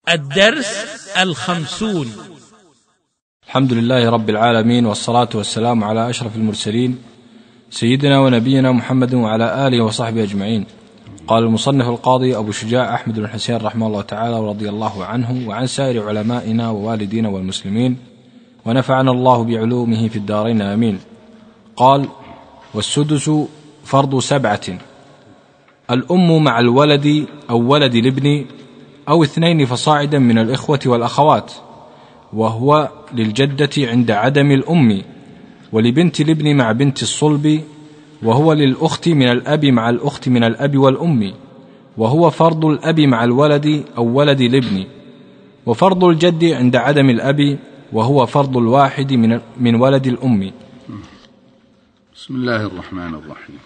الدرس 50. الحمد لله رب العالمين، والصلاة والسلام على أشرف المرسلين سيدنا ونبينا محمد وعلى آله وصحبه أجمعين. قال المصنف القاضي أبو شجاع أحمد بن حسين رحمه الله تعالى ورضي الله عنه وعن سائر علمائنا ووالدينا والمسلمين، ونفعنا الله بعلومه في الدارين آمين. قال: والسدس فرض 7: الأم مع الولد أو ولد الابن أو 2 فصاعدا من الإخوة والأخوات، وهو للجدة عند عدم الأم، ولبنت الابن مع بنت الصلب، وهو للأخت من الأب مع الأخت من الأب والأم، وهو فرض الأب مع الولد أو ولد الابن، وفرض الجد عند عدم الأب، وهو فرض الواحد من ولد الأم. بسم الله الرحمن الرحيم.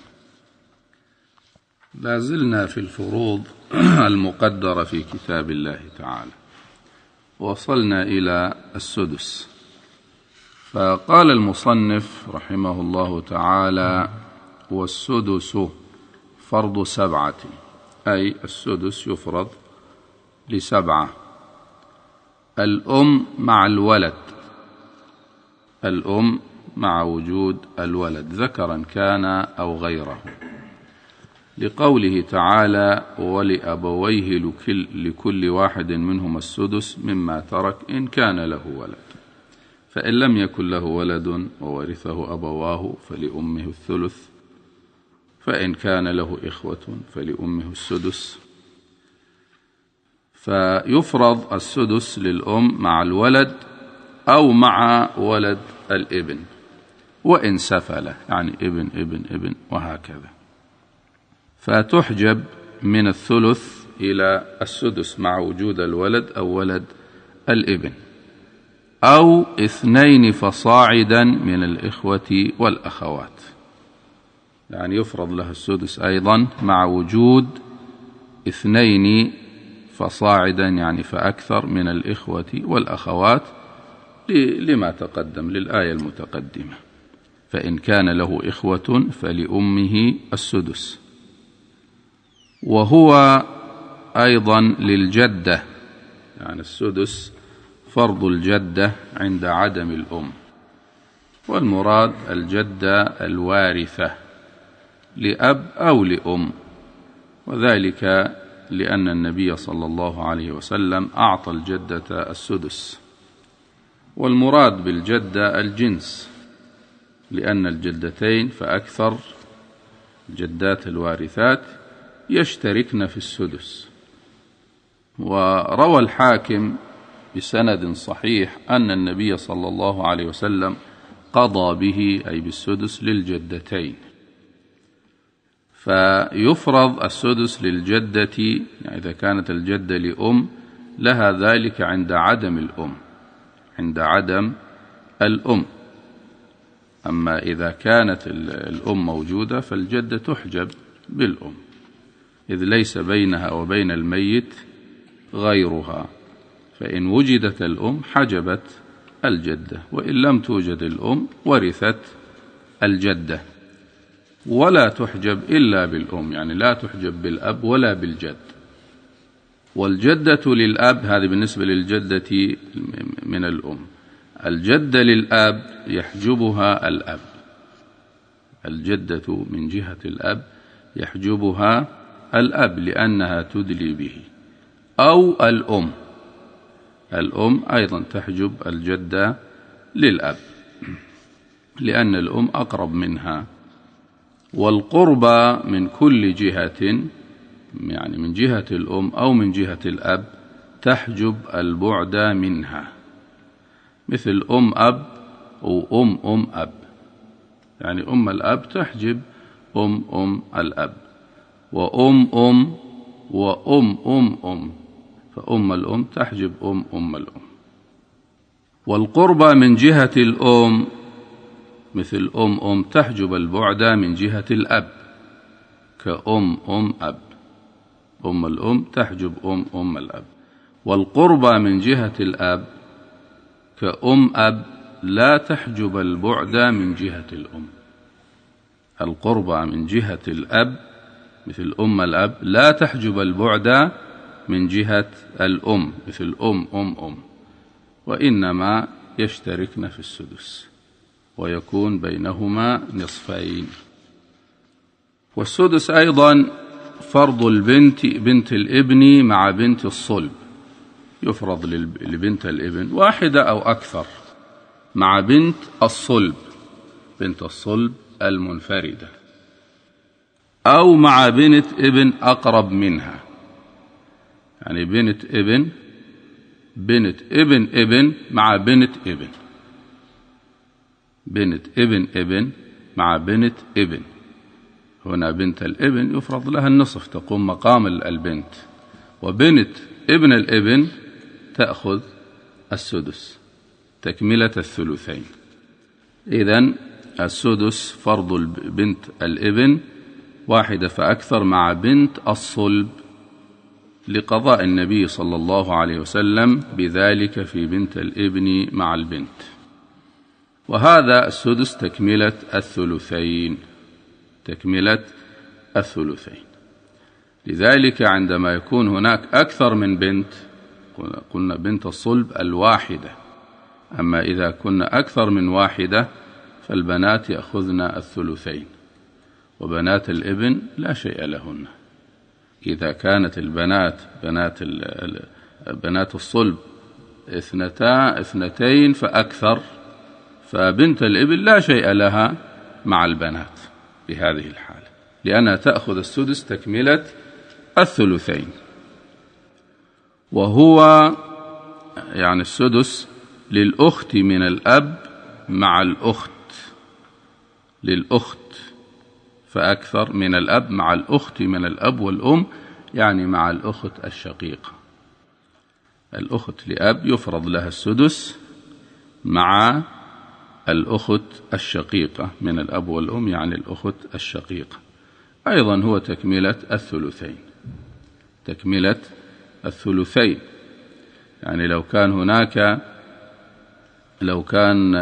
لا زلنا في الفروض المقدرة في كتاب الله تعالى، وصلنا إلى السدس. فقال المصنف رحمه الله تعالى: والسدس فرض 7، أي السدس يفرض ل7: الأم مع الولد، الأم مع وجود الولد ذكرا كان أو غيره، لقوله تعالى: ولأبويه لكل واحد منهما السدس مما ترك إن كان له ولد، فإن لم يكن له ولد وورثه أبواه فلأمه الثلث، فإن كان له إخوة فلأمه السدس. فيفرض السدس للأم مع الولد أو مع ولد الابن، وإن سفل يعني ابن ابن ابن وهكذا. فتحجب من الثلث إلى السدس مع وجود الولد أو ولد الابن، أو 2 فصاعدا من الإخوة والأخوات، يعني يفرض لها السدس أيضا مع وجود 2 فصاعدا يعني فأكثر من الإخوة والأخوات، لما تقدم للآية المتقدمة: فإن كان له إخوة فلأمه السدس. وهو أيضا للجدة، يعني السدس فرض الجدة عند عدم الأم، والمراد الجدة الوارثة لأب أو لأم، وذلك لأن النبي صلى الله عليه وسلم أعطى الجدة السدس. والمراد بالجدة الجنس، لأن الجدتين فأكثر الجدات الوارثات يشتركن في السدس. وروى الحاكم بسند صحيح أن النبي صلى الله عليه وسلم قضى به أي بالسدس للجدتين. فيفرض السدس للجدة، يعني إذا كانت الجدة لأم لها ذلك عند عدم الأم، عند عدم الأم. أما إذا كانت الأم موجودة فالجدة تحجب بالأم، إذ ليس بينها وبين الميت غيرها، فإن وجدت الأم حجبت الجدة، وإن لم توجد الأم ورثت الجدة. ولا تحجب إلا بالأم، يعني لا تحجب بالأب ولا بالجد. والجدة للأب، هذه بالنسبة للجدة من الأم. الجدة للأب يحجبها الأب، الجدة من جهة الأب يحجبها الأب لأنها تدلي به، أو الأم، الأم أيضا تحجب الجدة للأب لأن الأم أقرب منها. والقربى من كل جهة، يعني من جهة الأم أو من جهة الأب، تحجب البعد منها، مثل أم أب وأم أب، يعني أم الأب تحجب أم الأب، وأم وأم، فأم الأم تحجب أم الأم. والقربى من جهة الأم مثل أم تحجب البعد من جهة الأب، كأم أب، أم الأم تحجب أم الأب. والقربى من جهة الأب كأم أب لا تحجب البعد من جهة الأم. القربى من جهة الأب مثل أم الأب لا تحجب البعد من جهة الأم مثل أم، وإنما يشتركن في السدس ويكون بينهما نصفين. والسدس أيضا فرض بنت الابن مع بنت الصلب، يفرض لبنت الابن واحدة أو أكثر مع بنت الصلب المنفردة، أو مع بنت ابن أقرب منها، يعني بنت ابن مع بنت ابن مع بنت ابن. هنا بنت الابن يفرض لها النصف، تقوم مقام البنت، وبنت ابن الابن تأخذ السدس تكملة الثلثين. إذن السدس فرض بنت الابن واحدة فأكثر مع بنت الصلب، لقضاء النبي صلى الله عليه وسلم بذلك في بنت الابن مع البنت. وهذا السدس تكملة الثلثين. لذلك عندما يكون هناك أكثر من بنت، قلنا بنت الصلب الواحدة، أما إذا كنا أكثر من واحدة فالبنات يأخذن الثلثين، وبنات الابن لا شيء لهن. إذا كانت البنات بنات الصلب اثنتين فأكثر، فبنت الابن لا شيء لها مع البنات في هذه الحالة، لأنها تأخذ السدس تكملة الثلثين. وهو يعني السدس للأخت من الأب مع للأخت فأكثر من الأب مع الأخت من الأب والأم، يعني مع الأخت الشقيقة. الأخت لأب يفرض لها السدس مع الأخت الشقيقة من الأب والأم، يعني الأخت الشقيقة. أيضا هو تكملة الثلثين. يعني لو كان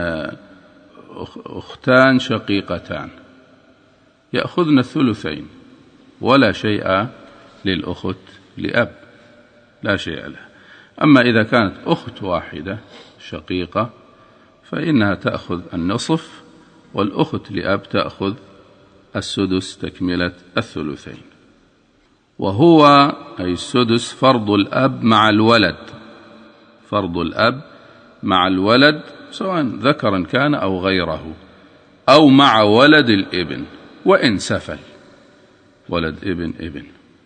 أختان شقيقتان يأخذن الثلثين، ولا شيء للأخت لأب، لا شيء لها. أما إذا كانت أخت واحدة شقيقة فإنها تأخذ النصف، والأخت لأب تأخذ السدس تكملة الثلثين. وهو أي السدس فرض الأب مع الولد سواء ذكرا كان أو غيره، أو مع ولد الابن وإن سفل، ولد ابن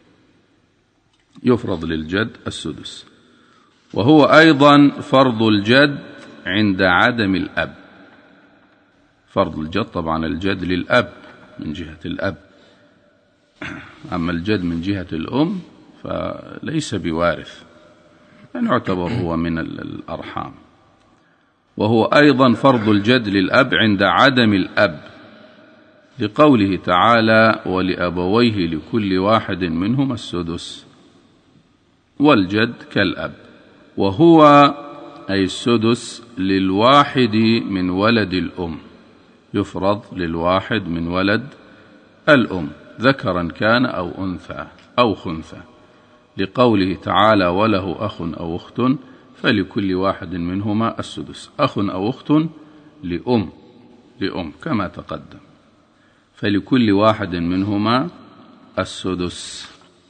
يفرض للجد السدس. وهو أيضا فرض الجد عند عدم الأب. فرض الجد طبعا الجد للأب من جهة الأب، أما الجد من جهة الأم فليس بوارث، يعني يعتبر هو من الأرحام. وهو أيضا فرض الجد للأب عند عدم الأب، لقوله تعالى: ولأبويه لكل واحد منهما السدس، والجد كالأب. وهو أي السدس للواحد من ولد الأم، يفرض للواحد من ولد الأم ذكرا كان أو خنثى، لقوله تعالى: وله أخ أو أخت فلكل واحد منهما السدس. أخ أو أخت لأم كما تقدم، فلكل واحد منهما السدس.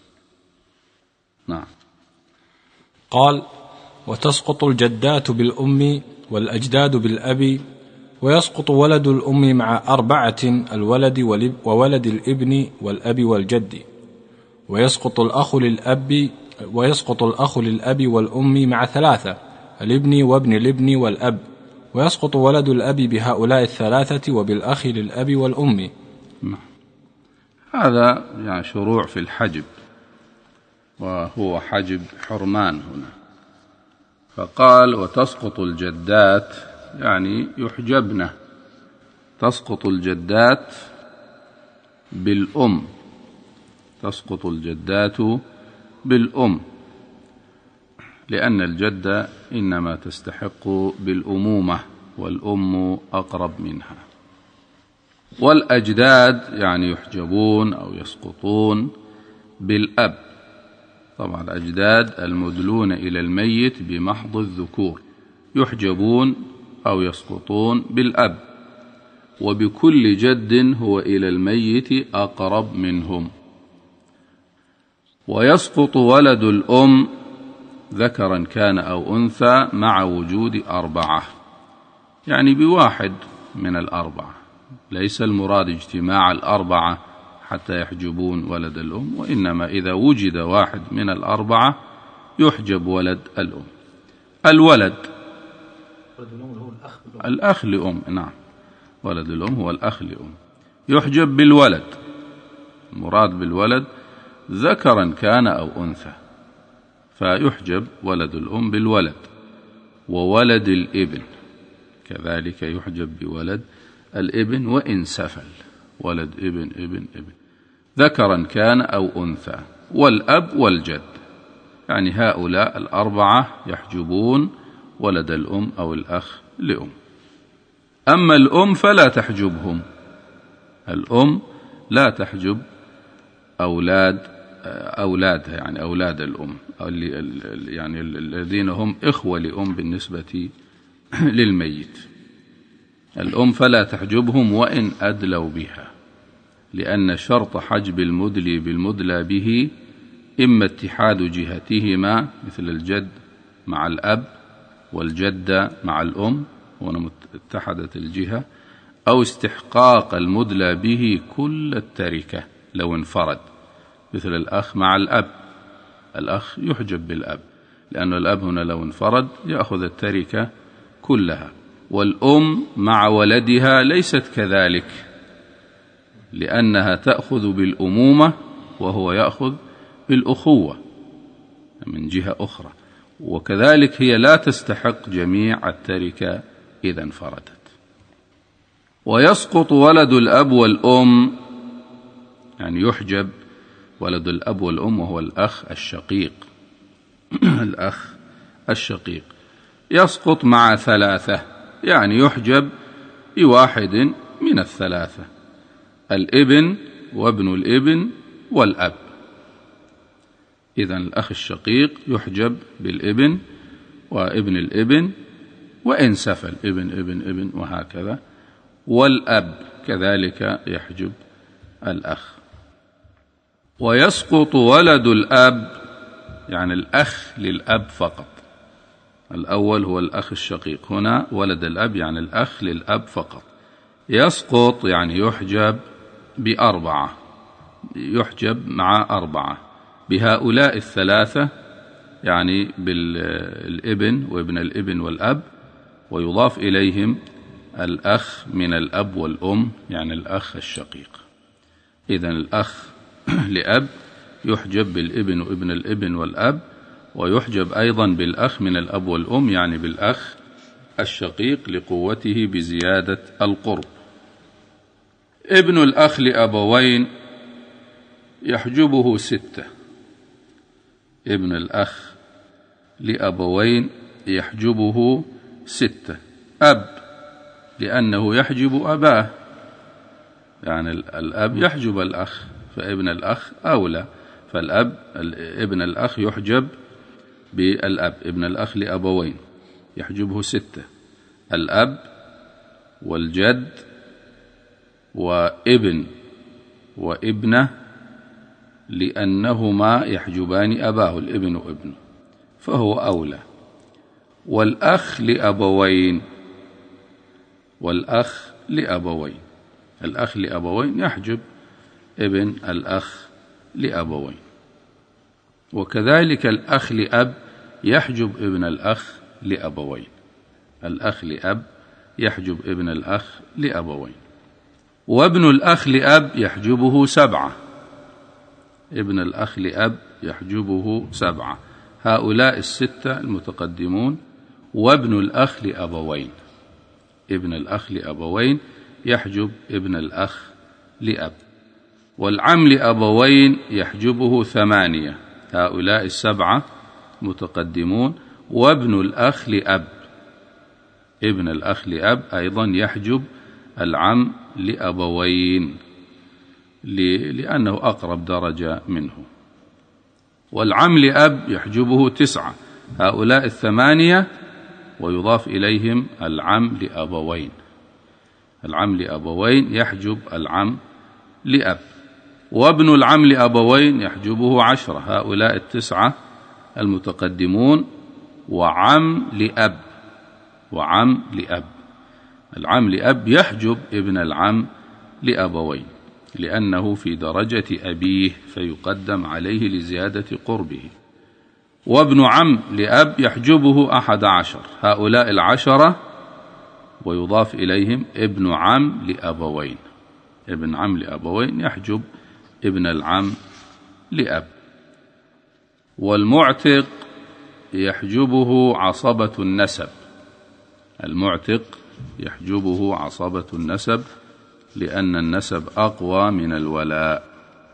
نعم. قال: وتسقط الجدات بالأم والأجداد بالأب، ويسقط ولد الأم مع 4 الولد وولد الابن والأب والجد، ويسقط الأخ للأب والأم مع 3 الابن وابن الابن والأب، ويسقط ولد الأب بهؤلاء 3 وبالأخ للأب والأم. هذا يعني شروع في الحجب، وهو حجب حرمان هنا. فقال: وتسقط الجدات، يعني يحجبن. تسقط الجدات بالأم، تسقط الجدات بالأم، لأن الجدة إنما تستحق بالأمومة، والأم أقرب منها. والأجداد يعني يحجبون أو يسقطون بالأب، طبعا الأجداد المدلون إلى الميت بمحض الذكور يحجبون أو يسقطون بالأب، وبكل جد هو إلى الميت أقرب منهم. ويسقط ولد الأم ذكرا كان أو أنثى مع وجود 4، يعني بواحد من 4، ليس المراد اجتماع 4 حتى يحجبون ولد الأم، وإنما إذا وجد واحد من 4 يحجب ولد الأم. الولد الأخ لأم، نعم، ولد الأم هو الأخ لأم، يحجب بالولد، المراد بالولد ذكرا كان أو أنثى، فيحجب ولد الأم بالولد. وولد الابن كذلك يحجب بولد الابن وإن سفل، ولد ابن ابن ابن ذكرا كان أو أنثى. والأب والجد، يعني هؤلاء 4 يحجبون ولد الأم أو الأخ لأم. أما الأم فلا تحجبهم، الأم لا تحجب أولادها، يعني أولاد الأم، يعني الذين هم إخوة لأم بالنسبة للميت. الأم فلا تحجبهم وإن أدلوا بها، لأن شرط حجب المدلي بالمدلى به إما اتحاد جهتهما مثل الجد مع الأب والجدة مع الأم، هنا اتحدت الجهة، أو استحقاق المدلى به كل التركة لو انفرد، مثل الأخ مع الأب، الأخ يحجب بالأب، لأن الأب هنا لو انفرد يأخذ التركة كلها. والأم مع ولدها ليست كذلك، لأنها تأخذ بالأمومة وهو يأخذ بالأخوة من جهة أخرى، وكذلك هي لا تستحق جميع التركة إذا انفردت. ويسقط ولد الأب والأم، يعني يحجب ولد الأب والأم وهو الأخ الشقيق الأخ الشقيق يسقط مع 3، يعني يحجب بواحد من 3، الابن وابن الابن والأب. إذن الأخ الشقيق يحجب بالابن وابن الابن وإن سفل ابن ابن ابن وهكذا. والأب كذلك يحجب الأخ. ويسقط ولد الأب، يعني الأخ للأب فقط، الأول هو الأخ الشقيق، هنا ولد الأب يعني الأخ للأب فقط، يسقط يعني يحجب ب4، يحجب مع 4 بهؤلاء 3، يعني بالابن وابن الابن والأب، ويضاف إليهم الأخ من الأب والأم، يعني الأخ الشقيق. إذن الأخ لأب يحجب بالابن وابن الابن والأب، ويحجب أيضا بالأخ من الأب والأم، يعني بالأخ الشقيق لقوته بزيادة القرب. ابن الأخ لأبوين يحجبه 6، ابن الأخ لأبوين يحجبه 6، أب لأنه يحجب أباه، يعني الأب يحجب الأخ، فابن الأخ أولى، فالأب ابن الأخ يحجب بالأب. ابن الأخ لأبوين يحجبه 6، الأب والجد وابن وابنه، لأنهما يحجبان أباه، الابن وابنه، فهو أولى. والأخ لأبوين، والأخ لأبوين، الأخ لأبوين يحجب ابن الأخ لأبوين. وكذلك الأخ لأب يحجب ابن الأخ لأبوين، الأخ لأب يحجب ابن الأخ لأبوين. وابن الأخ لأب يحجبه 7، ابن الأخ لأب يحجبه 7، هؤلاء 6 المتقدمون. وابن الأخ لأبوين، ابن الأخ لأبوين يحجب ابن الأخ لأب. والعم لأبوين يحجبه 8، هؤلاء 7 متقدمون. وابن الأخ لأب، ابن الأخ لأب أيضا يحجب العم لأبوين، لأنه أقرب درجة منه. والعم لأب يحجبه 9، هؤلاء 8 ويضاف إليهم العم لأبوين. العم لأبوين يحجب العم لأب، وابن العم لأبوين يحجبه 10، هؤلاء 9 المتقدمون، وعم لأب. وعم لأب، العم لأب يحجب ابن العم لأبوين لأنه في درجة أبيه فيقدم عليه لزيادة قربه. وابن عم لأب يحجبه 11، هؤلاء 10 ويضاف إليهم ابن عم لأبوين. ابن عم لأبوين يحجب ابن العم لأب. والمعتق يحجبه عصبة النسب، المعتق يحجبه عصبة النسب لأن النسب أقوى من الولاء.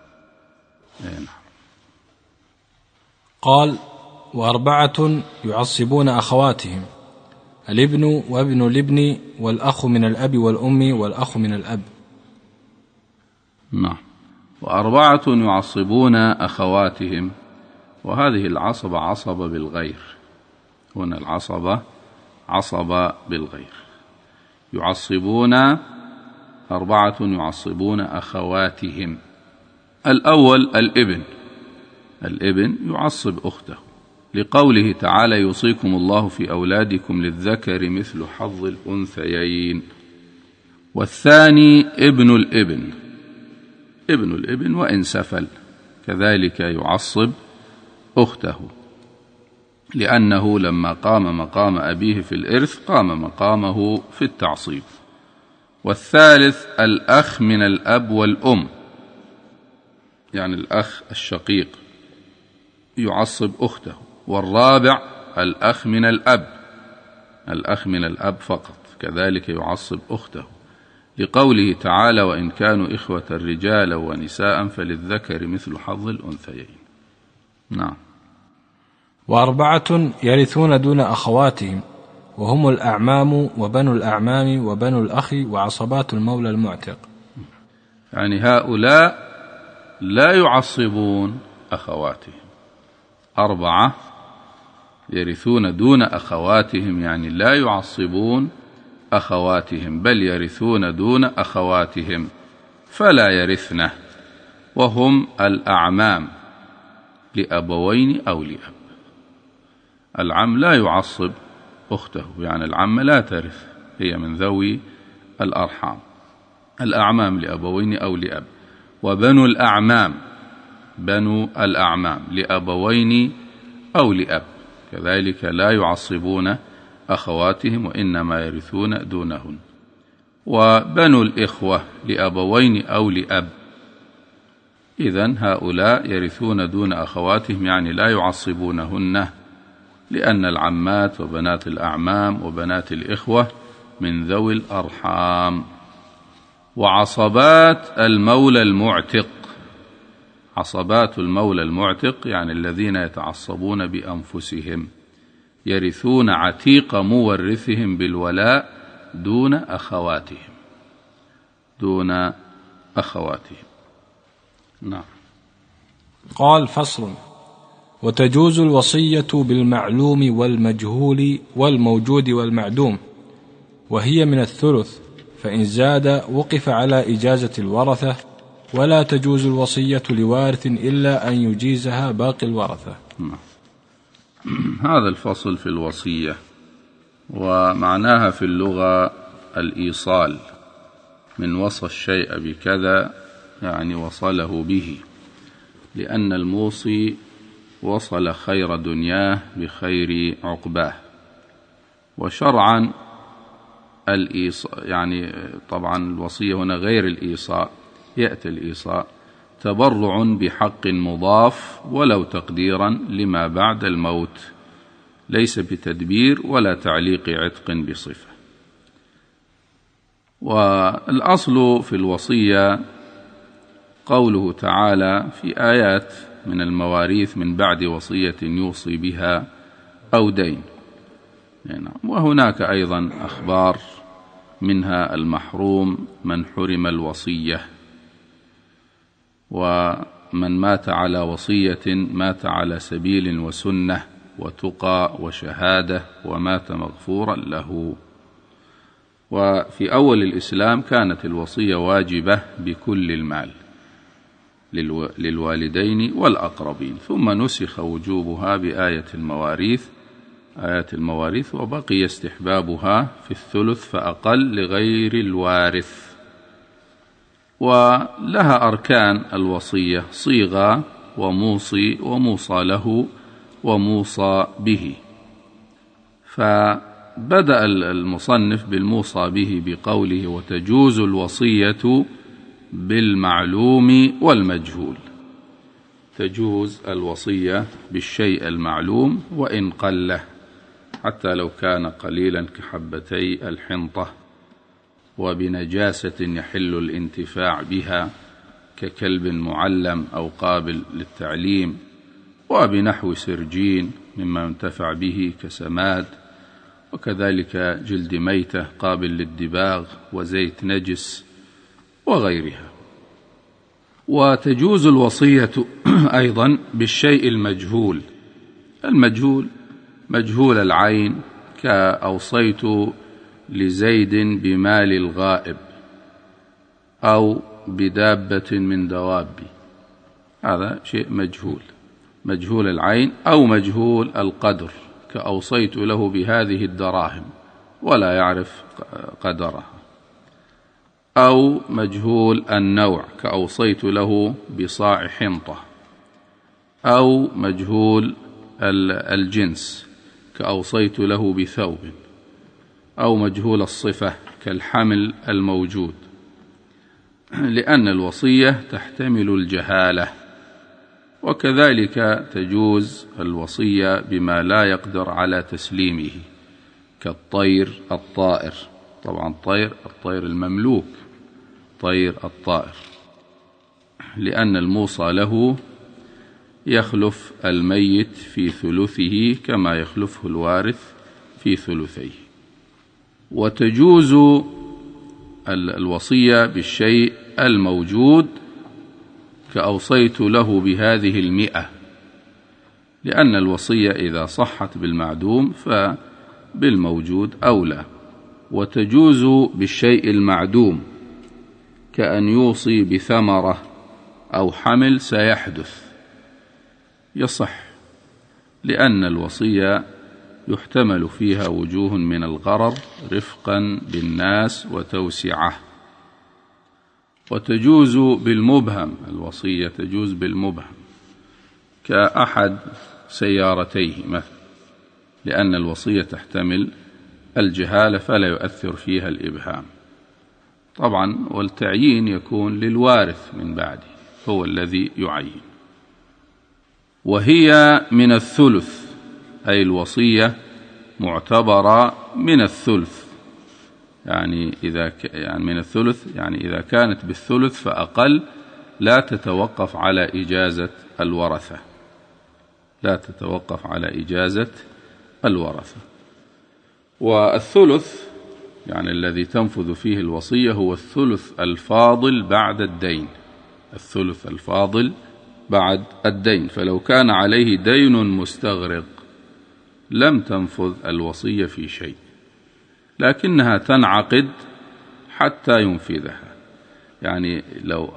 قال: و4 يعصبون أخواتهم: الابن وابن الابن والأخ من الأب والأم والأخ من الأب. نعم. و4 يعصبون أخواتهم، وهذه العصبة عصبة بالغير، هنا العصبة عصبة بالغير. يعصبون 4 يعصبون أخواتهم. الأول الابن، الابن يعصب أخته لقوله تعالى: يوصيكم الله في أولادكم للذكر مثل حظ الأنثيين. والثاني ابن الابن، ابن الابن وإن سفل كذلك يعصب أخته لأنه لما قام مقام أبيه في الإرث قام مقامه في التعصيب. والثالث الأخ من الأب والأم، يعني الأخ الشقيق يعصب أخته. والرابع الأخ من الأب، الأخ من الأب فقط كذلك يعصب أخته لقوله تعالى: وإن كانوا إخوة رجالا ونساء فللذكر مثل حظ الأنثيين. نعم. و4 يرثون دون أخواتهم، وهم الأعمام وبنو الأعمام وبنو الأخ وعصبات المولى المعتق. يعني هؤلاء لا يعصبون أخواتهم. 4 يرثون دون أخواتهم، يعني لا يعصبون أخواتهم بل يرثون دون أخواتهم فلا يرثنه، وهم الأعمام لأبوين أو لأب. العم لا يعصب أخته، يعني العم لا ترث، هي من ذوي الأرحام. الأعمام لأبوين أو لأب. وبنو الأعمام، بنو الأعمام لأبوين أو لأب كذلك لا يعصبون أخواتهم وإنما يرثون دونهن. وبنو الإخوة لأبوين أو لأب، إذن هؤلاء يرثون دون أخواتهم، يعني لا يعصبونهن، لأن العمات وبنات الأعمام وبنات الإخوة من ذوي الأرحام. وعصبات المولى المعتق، عصبات المولى المعتق يعني الذين يتعصبون بأنفسهم، يرثون عتيق مورثهم بالولاء دون أخواتهم، دون أخواتهم. نعم. قال: فصل: وتجوز الوصية بالمعلوم والمجهول والموجود والمعدوم، وهي من الثلث، فإن زاد وقف على إجازة الورثة، ولا تجوز الوصية لوارث إلا أن يجيزها باقي الورثة. هذا الفصل في الوصية، ومعناها في اللغة الإيصال، من وصى الشيء بكذا يعني وصله به، لأن الموصي وصل خير دنياه بخير عقباه. وشرعا الإيصاء، يعني طبعا الوصية هنا غير الإيصاء، يأتي الإيصاء تبرع بحق مضاف ولو تقديرا لما بعد الموت، ليس بتدبير ولا تعليق عتق بصفة. والأصل في الوصية قوله تعالى في آيات من المواريث: من بعد وصية يوصي بها أو دين. وهناك أيضا أخبار منها المحروم من حرم الوصية. من مات على وصية مات على سبيل وسنة وتقى وشهادة ومات مغفورا له. وفي أول الإسلام كانت الوصية واجبة بكل المال للوالدين والأقربين، ثم نسخ وجوبها بآيات المواريث، وبقي استحبابها في الثلث فأقل لغير الوارث. ولها أركان الوصية: صيغة وموصي وموصى له وموصى به. فبدأ المصنف بالموصى به بقوله: وتجوز الوصية بالمعلوم والمجهول. تجوز الوصية بالشيء المعلوم وإن قل، حتى لو كان قليلا كحبتي الحنطة، وبنجاسة يحل الانتفاع بها ككلب معلم أو قابل للتعليم، وبنحو سرجين مما ينتفع به كسماد، وكذلك جلد ميتة قابل للدباغ، وزيت نجس وغيرها. وتجوز الوصية أيضا بالشيء المجهول مجهول العين، كأوصيت لزيد بمال الغائب أو بدابة من دوابي، هذا شيء مجهول العين، أو مجهول القدر، كأوصيت له بهذه الدراهم ولا يعرف قدرها، أو مجهول النوع، كأوصيت له بصاع حنطة، أو مجهول الجنس، كأوصيت له بثوب، أو مجهول الصفة كالحمل الموجود، لأن الوصية تحتمل الجهالة. وكذلك تجوز الوصية بما لا يقدر على تسليمه، كالطير الطائر، طبعا الطير المملوك، طير الطائر، لأن الموصى له يخلف الميت في ثلثه كما يخلفه الوارث في ثلثيه. وتجوز الوصية بالشيء الموجود، كأوصيت له بهذه 100، لأن الوصية إذا صحت بالمعدوم فبالموجود أولى. وتجوز بالشيء المعدوم، كأن يوصي بثمرة أو حمل سيحدث، يصح، لأن الوصية يحتمل فيها وجوه من الغرر رفقا بالناس وتوسعة. وتجوز بالمبهم، الوصية تجوز بالمبهم، كأحد سيارتيه مثلا، لأن الوصية تحتمل الجهالة فلا يؤثر فيها الإبهام. طبعا والتعيين يكون للوارث من بعده، هو الذي يعين. وهي من الثلث، أي الوصية معتبرة من الثلث، يعني من الثلث، يعني إذا كانت بالثلث فأقل لا تتوقف على إجازة الورثة، والثلث يعني الذي تنفذ فيه الوصية هو الثلث الفاضل بعد الدين. فلو كان عليه دين مستغرق لم تنفذ الوصية في شيء، لكنها تنعقد حتى ينفذها، يعني لو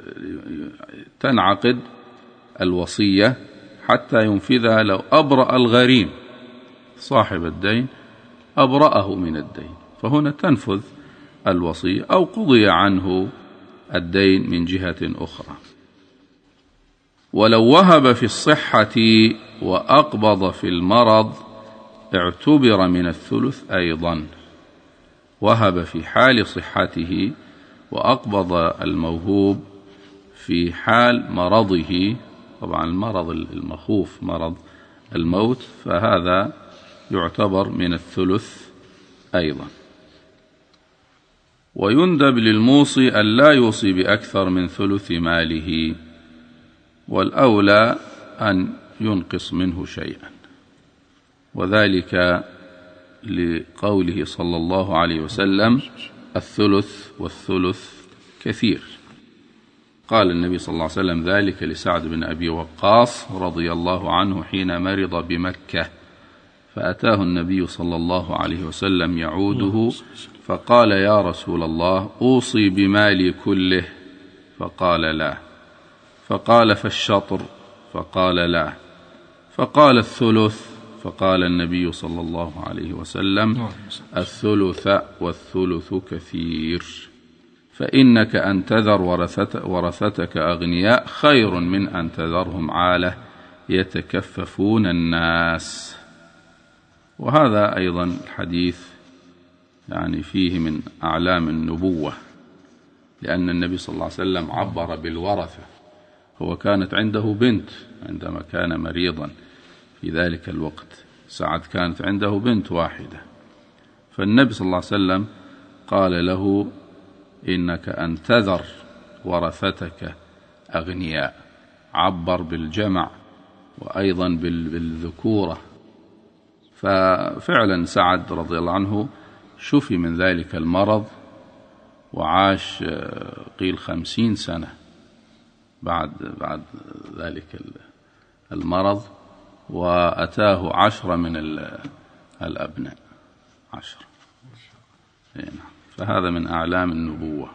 تنعقد الوصية حتى ينفذها، لو أبرأ الغريم صاحب الدين أبرأه من الدين، فهنا تنفذ الوصية، أو قضي عنه الدين من جهة أخرى. ولو وهب في الصحة وأقبض في المرض اعتبر من الثلث أيضا. وهب في حال صحته وأقبض الموهوب في حال مرضه، طبعا المرض المخوف مرض الموت، فهذا يعتبر من الثلث أيضا. ويندب للموصي أن لا يوصي بأكثر من ثلث ماله، والأولى أن ينقص منه شيئا، وذلك لقوله صلى الله عليه وسلم: الثلث والثلث كثير. قال النبي صلى الله عليه وسلم ذلك لسعد بن أبي وقاص رضي الله عنه حين مرض بمكة، فأتاه النبي صلى الله عليه وسلم يعوده فقال يا رسول الله أوصي بمالي كله؟ فقال لا. فقال فالشطر؟ فقال لا. فقال الثلث؟ فقال النبي صلى الله عليه وسلم الثلث والثلث كثير، فإنك أن تذر ورثتك أغنياء خير من أن تذرهم عالة يتكففون الناس. وهذا أيضا الحديث يعني فيه من أعلام النبوة، لأن النبي صلى الله عليه وسلم عبر بالورثة. هو كانت عنده بنت عندما كان مريضا في ذلك الوقت، سعد كانت عنده بنت واحدة، فالنبي صلى الله عليه وسلم قال له إنك أن تذر ورثتك أغنياء، عبر بالجمع وأيضا بالذكورة. ففعلا سعد رضي الله عنه شفي من ذلك المرض وعاش قيل 50 سنة بعد ذلك المرض، وأتاه 10 من الأبناء 10. فهذا من أعلام النبوة.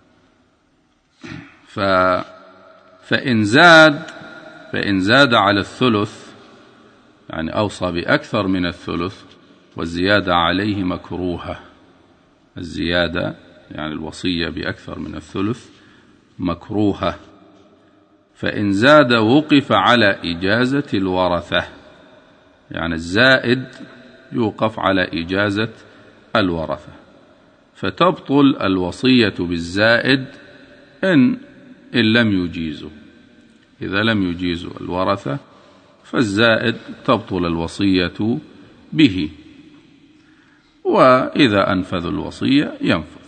فإن زاد على الثلث يعني أوصى بأكثر من الثلث، والزيادة عليه مكروهة. الزيادة يعني الوصية بأكثر من الثلث مكروهة. فإن زاد وقف على إجازة الورثة، يعني الزائد يوقف على إجازة الورثة، فتبطل الوصية بالزائد إن لم يجيزوا. إذا لم يجيزوا الورثة فالزائد تبطل الوصية به، وإذا أنفذوا الوصية ينفذ.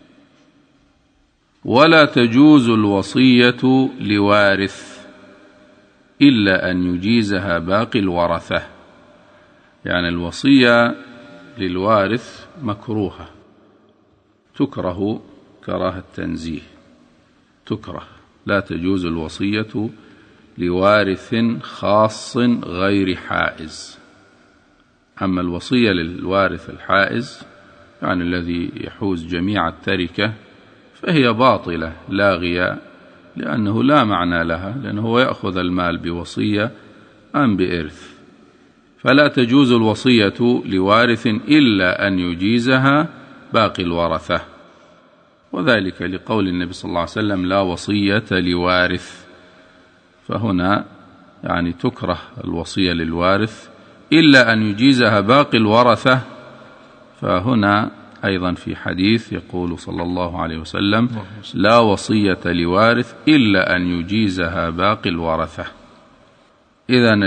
ولا تجوز الوصية لوارث إلا أن يجيزها باقي الورثة، يعني الوصية للوارث مكروهة، تكره كراهة تنزيه، تكره. لا تجوز الوصية لوارث خاص غير حائز. أما الوصية للوارث الحائز يعني الذي يحوز جميع التركة فهي باطلة لاغية، لأنه لا معنى لها، لأنه يأخذ المال بوصية أم بإرث. فلا تجوز الوصية لوارث إلا أن يجيزها باقي الورثة، وذلك لقول النبي صلى الله عليه وسلم لا وصية لوارث. فهنا يعني تكره الوصية للوارث إلا أن يجيزها باقي الورثة. فهنا أيضا في حديث يقول صلى الله عليه وسلم لا وصية لوارث إلا أن يجيزها باقي الورثة. إذن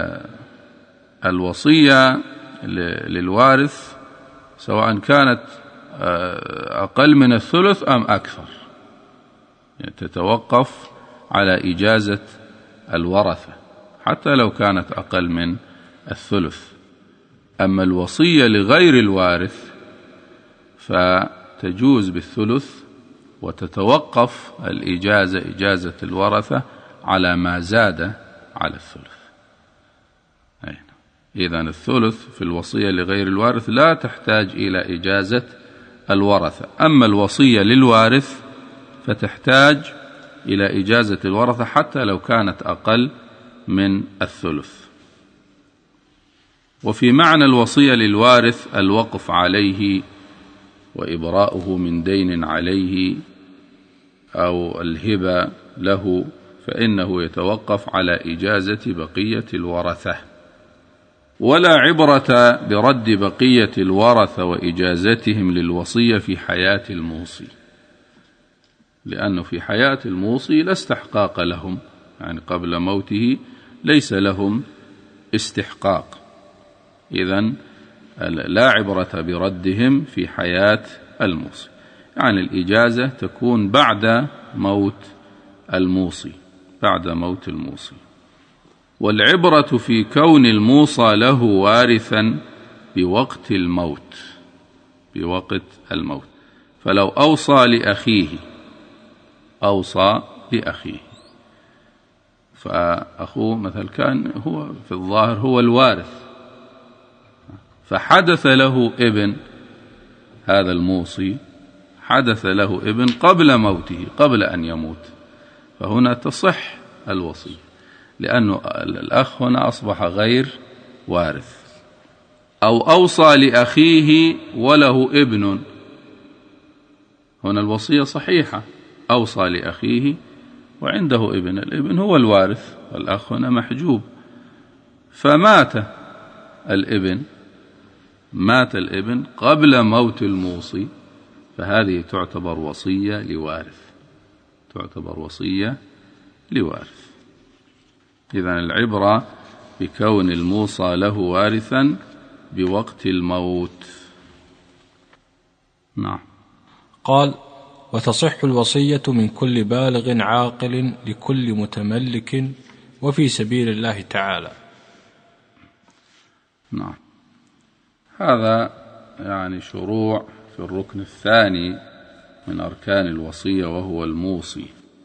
الوصية للوارث سواء كانت أقل من الثلث أم أكثر يعني تتوقف على إجازة الورثة حتى لو كانت أقل من الثلث. أما الوصية لغير الوارث فتجوز بالثلث، وتتوقف إجازة الورثة على ما زاد على الثلث. إذن الثلث في الوصية لغير الوارث لا تحتاج إلى إجازة الورثة. أما الوصية للوارث فتحتاج إلى إجازة الورثة حتى لو كانت أقل من الثلث. وفي معنى الوصية للوارث الوقف عليه وإبراؤه من دين عليه أو الهبة له، فإنه يتوقف على إجازة بقية الورثة. ولا عبرة برد بقية الورثة وإجازتهم للوصية في حياة الموصي، لأنه في حياة الموصي لا استحقاق لهم، يعني قبل موته ليس لهم استحقاق. إذن لا عبرة بردهم في حياة الموصي، يعني الإجازة تكون بعد موت الموصي، بعد موت الموصي. والعبرة في كون الموصى له وارثا بوقت الموت، بوقت الموت. فلو أوصى لأخيه، أوصى لأخيه، فأخوه مثل كان هو في الظاهر هو الوارث، فحدث له ابن، هذا الموصي حدث له ابن قبل موته، قبل أن يموت، فهنا تصح الوصية، لأنه الأخ هنا أصبح غير وارث. أو أوصى لأخيه وله ابن، هنا الوصية صحيحة، أوصى لأخيه وعنده ابن، الابن هو الوارث والأخ هنا محجوب، فمات الابن، مات الابن قبل موت الموصي، فهذه تعتبر وصية لوارث، تعتبر وصية لوارث. إذن العبرة بكون الموصى له وارثا بوقت الموت. نعم. قال: وتصح الوصية من كل بالغ عاقل لكل متملك وفي سبيل الله تعالى. نعم، هذا يعني شروع في الركن الثاني من أركان الوصية وهو الموصي.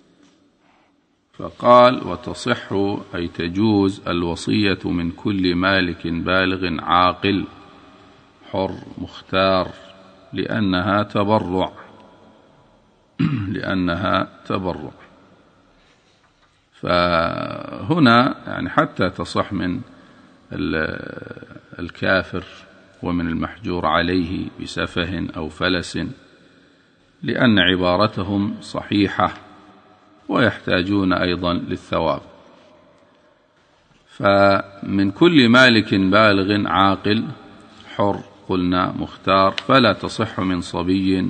فقال: وتصح أي تجوز الوصية من كل مالك بالغ عاقل حر مختار، لأنها تبرع، لأنها تبرع. فهنا يعني حتى تصح من الكافر ومن المحجور عليه بسفه أو فلس، لأن عبارتهم صحيحة ويحتاجون أيضا للثواب. فمن كل مالك بالغ عاقل حر قلنا مختار، فلا تصح من صبي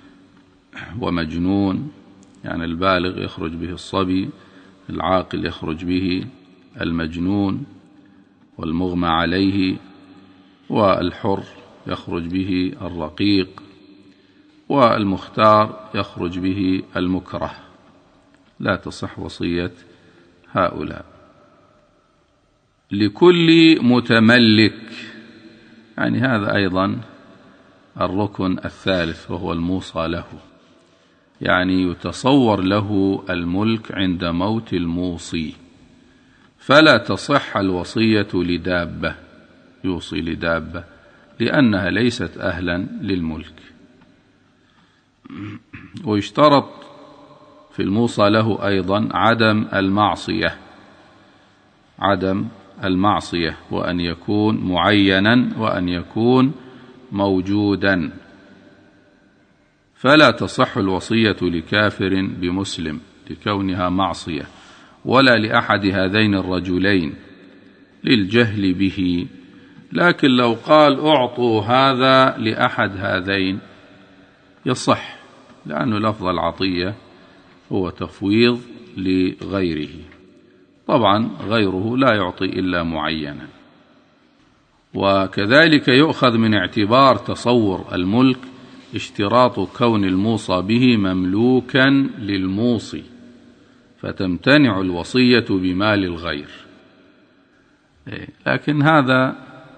ومجنون، يعني البالغ يخرج به الصبي، العاقل يخرج به المجنون والمغمى عليه، والحر يخرج به الرقيق، والمختار يخرج به المكره، لا تصح وصية هؤلاء. لكل متملك، يعني هذا أيضا الركن الثالث وهو الموصى له، يعني يتصور له الملك عند موت الموصي، فلا تصح الوصية لدابة، يوصي لدابة لأنها ليست أهلا للملك. ويشترط في الموصى له أيضا عدم المعصية، عدم المعصية، وأن يكون معينا وأن يكون موجودا، فلا تصح الوصية لكافر بمسلم لكونها معصية، ولا لأحد هذين الرجلين للجهل به. لكن لو قال أعطوا هذا لأحد هذين يصح، لأنه لفظ العطية هو تفويض لغيره، طبعا غيره لا يعطي إلا معينا. وكذلك يؤخذ من اعتبار تصور الملك اشتراط كون الموصى به مملوكا للموصي، فتمتنع الوصية بمال الغير. لكن هذا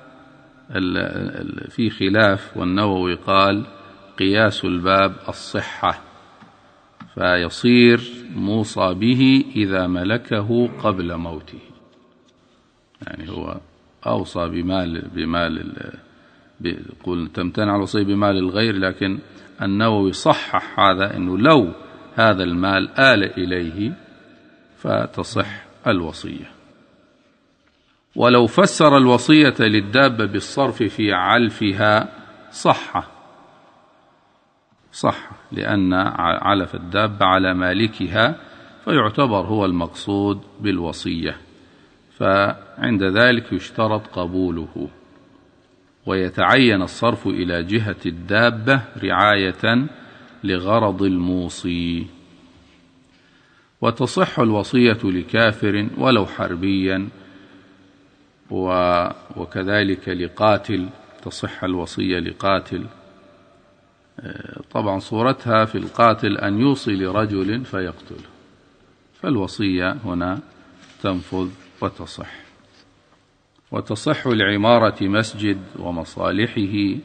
في خلاف، والنووي قال قياس الباب الصحة، فيصير موصى به إذا ملكه قبل موته، يعني هو أوصى بمال يقول تمتنع الوصية بمال الغير، لكن النووي صحح هذا، أنه لو هذا المال آل إليه فتصح الوصية. ولو فسر الوصية للدابة بالصرف في علفها صح، لأن علف الدابة على مالكها فيعتبر هو المقصود بالوصية، فعند ذلك يشترط قبوله، ويتعين الصرف إلى جهة الدابة رعاية لغرض الموصي. وتصح الوصية لكافر ولو حربيا، وكذلك لقاتل تصح الوصية لقاتل. طبعا صورتها في القاتل أن يوصي لرجل فيقتله، فالوصية هنا تنفذ وتصح. وتصح لعمارة مسجد ومصالحه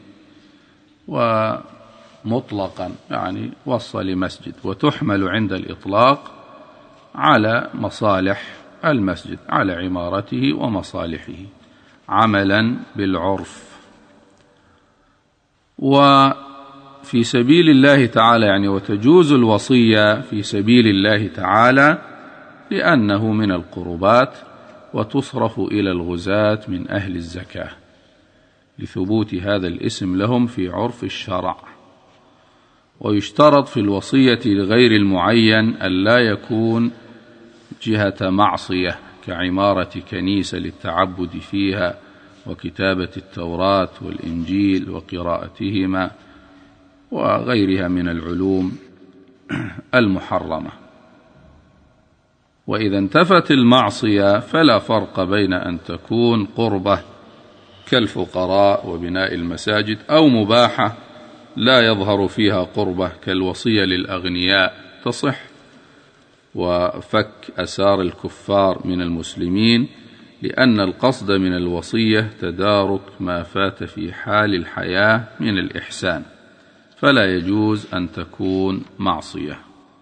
ومطلقا، يعني وصى لمسجد، وتحمل عند الإطلاق على مصالح المسجد، على عمارته ومصالحه، عملا بالعرف. وفي سبيل الله تعالى يعني وتجوز الوصية في سبيل الله تعالى لأنه من القربات، وتصرف إلى الغزاة من أهل الزكاة لثبوت هذا الاسم لهم في عرف الشرع. ويشترط في الوصية لغير المعين ألا يكون جهة معصية كعمارة كنيسة للتعبد فيها وكتابة التوراة والإنجيل وقراءتهما وغيرها من العلوم المحرمة. وإذا انتفت المعصية فلا فرق بين أن تكون قربة كالفقراء وبناء المساجد، أو مباحة لا يظهر فيها قربة كالوصية للأغنياء تصح، وفك أسار الكفار من المسلمين، لأن القصد من الوصية تدارك ما فات في حال الحياة من الإحسان، فلا يجوز أن تكون معصية.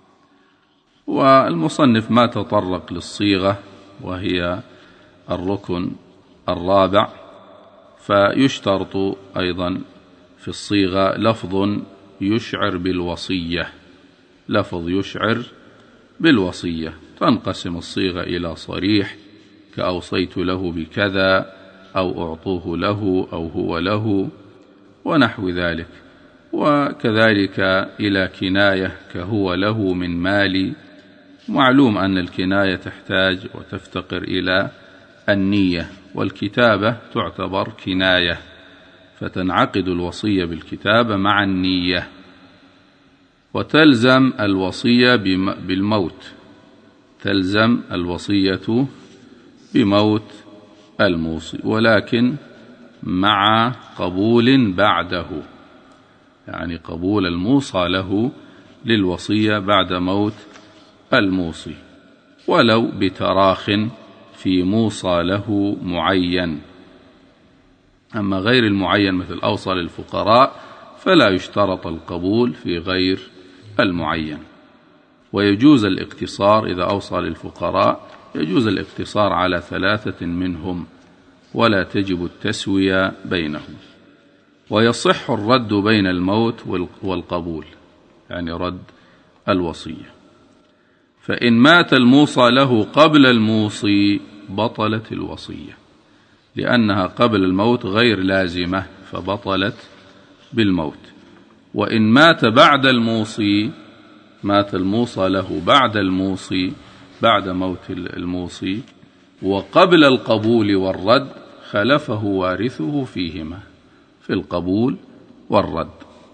والمصنف ما تطرق للصيغة وهي الركن الرابع، فيشترط أيضا في الصيغة لفظ يشعر بالوصية، لفظ يشعر بالوصية. تنقسم الصيغة إلى صريح كأوصيت له بكذا، أو أعطوه له، أو هو له، ونحو ذلك، وكذلك إلى كناية كهو له من مالي. معلوم أن الكناية تحتاج وتفتقر إلى النية، والكتابة تعتبر كناية، فتنعقد الوصية بالكتابة مع النية. وتلزم الوصية بالموت، تلزم الوصية بموت الموصي، ولكن مع قبول بعده، يعني قبول الموصى له للوصية بعد موت الموصي، ولو بتراخ في موصى له معين. أما غير المعين مثل أوصى للفقراء فلا يشترط القبول في غير المعين. ويجوز الاقتصار إذا أوصى للفقراء، يجوز الاقتصار على 3 منهم، ولا تجب التسوية بينهم. ويصح الرد بين الموت والقبول، يعني رد الوصية. فإن مات الموصى له قبل الموصي بطلت الوصية، لأنها قبل الموت غير لازمة فبطلت بالموت. وإن مات بعد الموصي، مات الموصى له بعد الموصي، بعد موت الموصي وقبل القبول والرد، خلفه وارثه فيهما، في القبول والرد.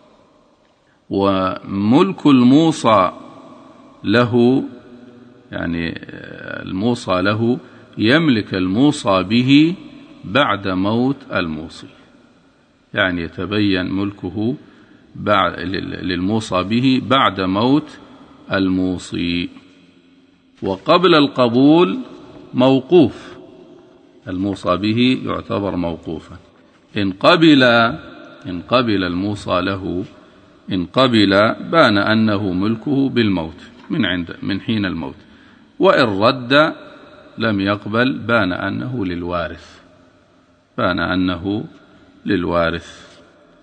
وملك الموصى له، يعني الموصى له يملك الموصى به بعد موت الموصي، يعني يتبين ملكه للموصى به بعد موت الموصي. وقبل القبول موقوف، الموصى به يعتبر موقوفا. إن قبل الموصى له، إن قبل بان أنه ملكه بالموت من حين الموت، وإن رد لم يقبل بان أنه للوارث، بان أنه للوارث.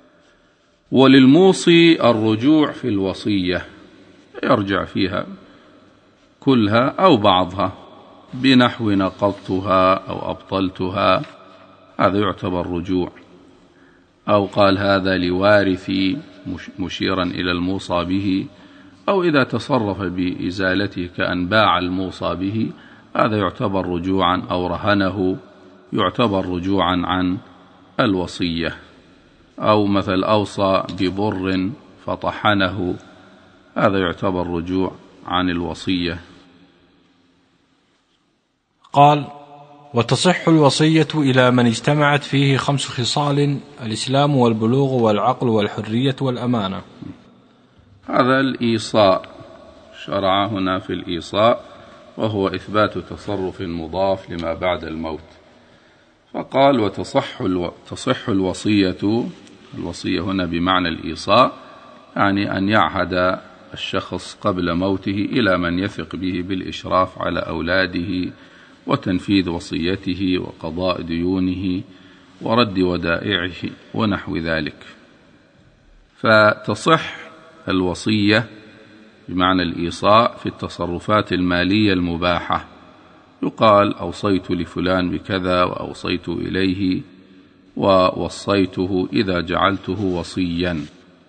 وللموصي الرجوع في الوصية، يرجع فيها كلها أو بعضها، بنحو نقضتها أو أبطلتها، هذا يعتبر رجوع. أو قال هذا لوارثي مشيرا إلى الموصى به، أو إذا تصرف بإزالته كأن باع الموصى به، هذا يعتبر رجوعا. أو رهنه يعتبر رجوعا عن الوصية. أو مثل أوصى ببر فطحنه، هذا يعتبر رجوع عن الوصية. قال: وتصح الوصية إلى من اجتمعت فيه 5 خصال: الإسلام والبلوغ والعقل والحرية والأمانة. هذا الإيصاء، شرع هنا في الإيصاء، وهو إثبات تصرف مضاف لما بعد الموت. فقال: وتصح الوصية، الوصية هنا بمعنى الإيصاء، يعني أن يعهد الشخص قبل موته إلى من يثق به بالإشراف على أولاده وتنفيذ وصيته وقضاء ديونه ورد ودائعه ونحو ذلك. فتصح الوصية بمعنى الإيصاء في التصرفات المالية المباحة، يقال أوصيت لفلان بكذا وأوصيت إليه ووصيته إذا جعلته وصيا.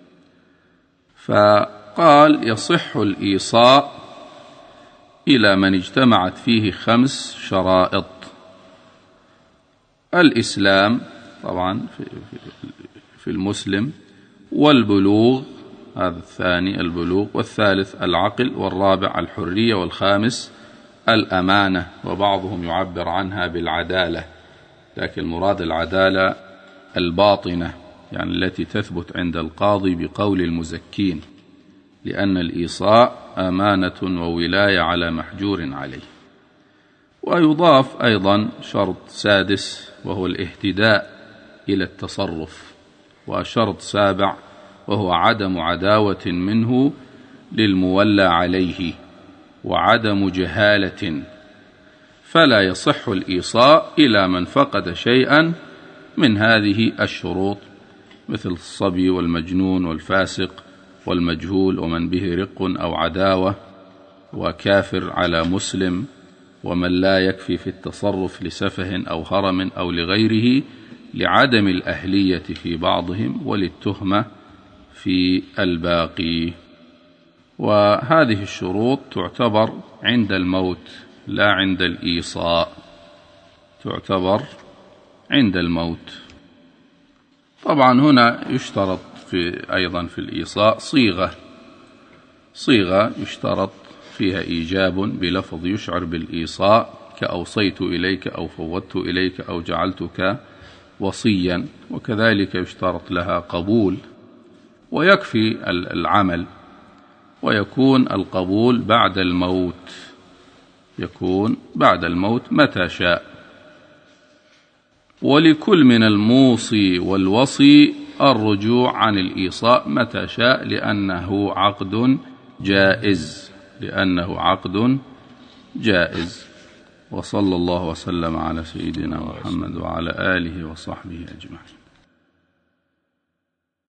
فقال يصح الإيصاء إلى من اجتمعت فيه 5 شرائط: الإسلام طبعا في المسلم، والبلوغ، هذا الثاني البلوغ، والثالث العقل، والرابع الحرية، والخامس الأمانة، وبعضهم يعبر عنها بالعدالة، لكن مراد العدالة الباطنة، يعني التي تثبت عند القاضي بقول المزكين، لأن الإيصاء أمانة وولاية على محجور عليه. ويضاف أيضا شرط سادس وهو الاهتداء إلى التصرف، وشرط سابع وهو عدم عداوة منه للمولى عليه وعدم جهالة، فلا يصح الإيصاء إلى من فقد شيئا من هذه الشروط، مثل الصبي والمجنون والفاسق والمجهول ومن به رق أو عداوة وكافر على مسلم ومن لا يكفي في التصرف لسفه أو هرم أو لغيره، لعدم الأهلية في بعضهم وللتهمة في الباقي. وهذه الشروط تعتبر عند الموت لا عند الإيصاء، تعتبر عند الموت. طبعا هنا يشترط أيضا في الإيصاء صيغة يشترط فيها إيجاب بلفظ يشعر بالإيصاء، كأوصيت إليك أو فوضت إليك أو جعلتك وصيا، وكذلك يشترط لها قبول، ويكفي العمل، ويكون القبول بعد الموت، يكون بعد الموت متى شاء. ولكل من الموصي والوصي الرجوع عن الإيصاء متى شاء، لأنه عقد جائز. وصلى الله وسلم على سيدنا محمد وعلى آله وصحبه أجمعين.